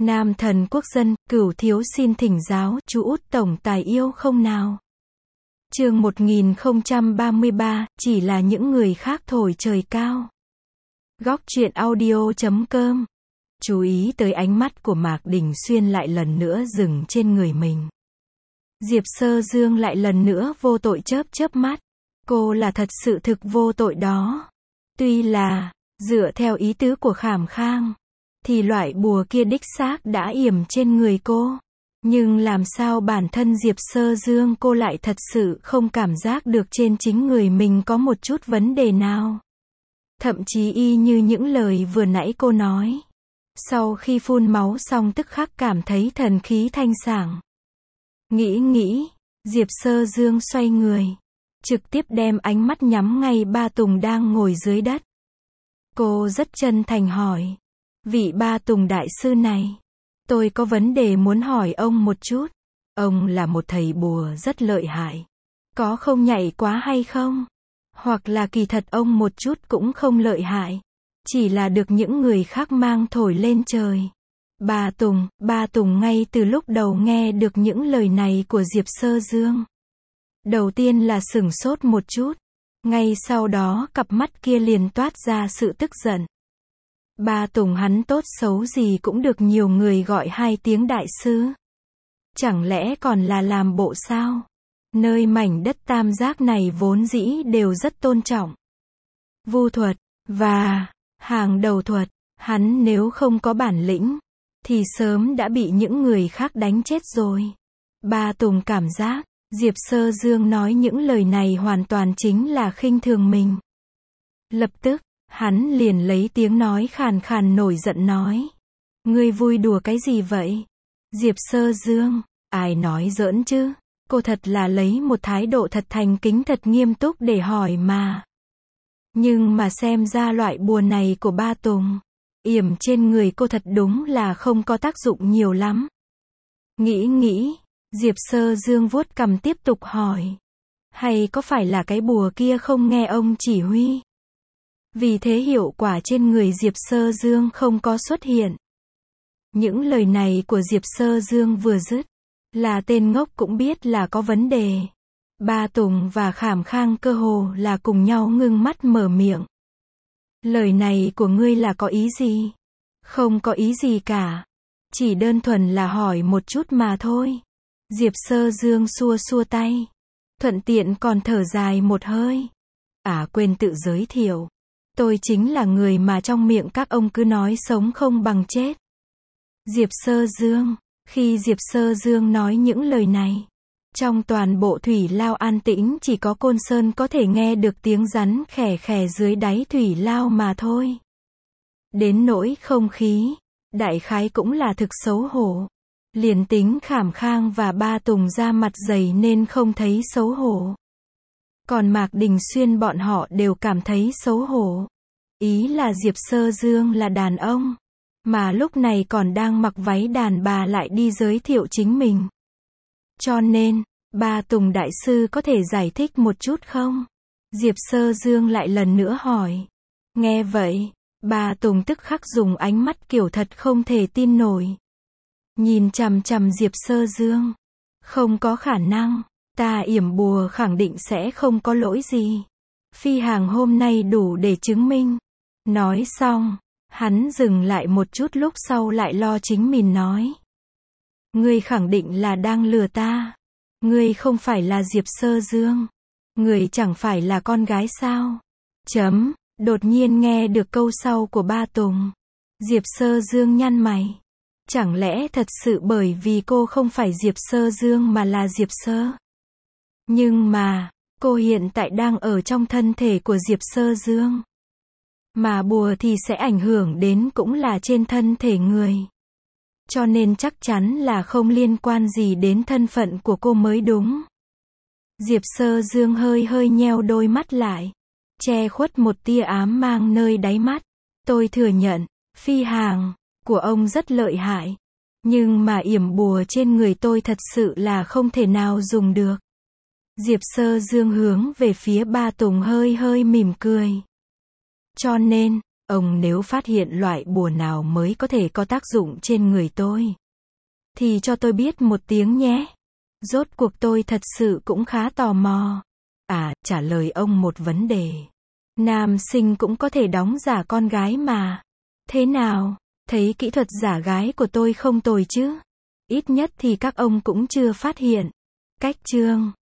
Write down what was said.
Nam thần quốc dân, Cửu thiếu xin thỉnh giáo, chú út tổng tài yêu không nào? Chương 1033, chỉ là những người khác thổi trời cao. Góc truyện audio.com. Chú ý tới ánh mắt của Mạc Đình Xuyên lại lần nữa dừng trên người mình. Diệp Sơ Dương lại lần nữa vô tội chớp chớp mắt. Cô là thật sự thực vô tội đó. Tuy là, dựa theo ý tứ của Khảm Khang, thì loại bùa kia đích xác đã yểm trên người cô. Nhưng làm sao bản thân Diệp Sơ Dương cô lại thật sự không cảm giác được trên chính người mình có một chút vấn đề nào. Thậm chí y như những lời vừa nãy cô nói. Sau khi phun máu xong tức khắc cảm thấy thần khí thanh sảng. Nghĩ, Diệp Sơ Dương xoay người, trực tiếp đem ánh mắt nhắm ngay Ba Tùng đang ngồi dưới đất. Cô rất chân thành hỏi, vị Ba Tùng đại sư này, tôi có vấn đề muốn hỏi ông một chút. Ông là một thầy bùa rất lợi hại. Có không nhạy quá hay không? Hoặc là kỳ thật ông một chút cũng không lợi hại. Chỉ là được những người khác mang thổi lên trời. Ba Tùng ngay từ lúc đầu nghe được những lời này của Diệp Sơ Dương. Đầu tiên là sửng sốt một chút. Ngay sau đó cặp mắt kia liền toát ra sự tức giận. Ba Tùng hắn tốt xấu gì cũng được nhiều người gọi hai tiếng đại sư. Chẳng lẽ còn là làm bộ sao? Nơi mảnh đất tam giác này vốn dĩ đều rất tôn trọng vu thuật và hàng đầu thuật. Hắn nếu không có bản lĩnh thì sớm đã bị những người khác đánh chết rồi. Ba Tùng cảm giác Diệp Sơ Dương nói những lời này hoàn toàn chính là khinh thường mình. Lập tức hắn liền lấy tiếng nói khàn khàn nổi giận nói. Ngươi vui đùa cái gì vậy? Diệp Sơ Dương, ai nói giỡn chứ? Cô thật là lấy một thái độ thật thành kính thật nghiêm túc để hỏi mà. Nhưng mà xem ra loại bùa này của Ba Tùng, yểm trên người cô thật đúng là không có tác dụng nhiều lắm. Nghĩ, Diệp Sơ Dương vuốt cằm tiếp tục hỏi. Hay có phải là cái bùa kia không nghe ông chỉ huy? Vì thế hiệu quả trên người Diệp Sơ Dương không có xuất hiện. Những lời này của Diệp Sơ Dương vừa dứt, là tên ngốc cũng biết là có vấn đề. Ba Tùng và Khảm Khang cơ hồ là cùng nhau ngưng mắt mở miệng. Lời này của ngươi là có ý gì? Không có ý gì cả. Chỉ đơn thuần là hỏi một chút mà thôi. Diệp Sơ Dương xua xua tay. Thuận tiện còn thở dài một hơi. Quên tự giới thiệu. Tôi chính là người mà trong miệng các ông cứ nói sống không bằng chết. Diệp Sơ Dương. Khi Diệp Sơ Dương nói những lời này, trong toàn bộ thủy lao an tĩnh chỉ có Côn Sơn có thể nghe được tiếng rắn khè khè dưới đáy thủy lao mà thôi. Đến nỗi không khí, đại khái cũng là thực xấu hổ. Liền tính Khảm Khang và Ba Tùng ra mặt dày nên không thấy xấu hổ. Còn Mạc Đình Xuyên bọn họ đều cảm thấy xấu hổ. Ý là Diệp Sơ Dương là đàn ông, mà lúc này còn đang mặc váy đàn bà lại đi giới thiệu chính mình. Cho nên, Ba Tùng đại sư có thể giải thích một chút không? Diệp Sơ Dương lại lần nữa hỏi. Nghe vậy, Ba Tùng tức khắc dùng ánh mắt kiểu thật không thể tin nổi. Nhìn chằm chằm Diệp Sơ Dương. Không có khả năng, ta yểm bùa khẳng định sẽ không có lỗi gì. Phi hàng hôm nay đủ để chứng minh. Nói xong, hắn dừng lại một chút lúc sau lại lo chính mình nói. Ngươi khẳng định là đang lừa ta. Ngươi không phải là Diệp Sơ Dương. Ngươi chẳng phải là con gái sao? Đột nhiên nghe được câu sau của Ba Tùng. Diệp Sơ Dương nhăn mày. Chẳng lẽ thật sự bởi vì cô không phải Diệp Sơ Dương mà là Diệp Sơ? Nhưng mà, cô hiện tại đang ở trong thân thể của Diệp Sơ Dương. Mà bùa thì sẽ ảnh hưởng đến cũng là trên thân thể người. Cho nên chắc chắn là không liên quan gì đến thân phận của cô mới đúng. Diệp Sơ Dương hơi nheo đôi mắt lại, che khuất một tia ám mang nơi đáy mắt. Tôi thừa nhận, phi hàng của ông rất lợi hại. Nhưng mà yểm bùa trên người tôi thật sự là không thể nào dùng được. Diệp Sơ Dương hướng về phía Ba Tùng hơi mỉm cười. Cho nên, Ông nếu phát hiện loại bùa nào mới có thể có tác dụng trên người tôi, thì cho tôi biết một tiếng nhé. Rốt cuộc tôi thật sự cũng khá tò mò. Trả lời ông một vấn đề. Nam sinh cũng có thể đóng giả con gái mà. Thế nào? Thấy kỹ thuật giả gái của tôi không tồi chứ? Ít nhất thì các ông cũng chưa phát hiện. Cách chương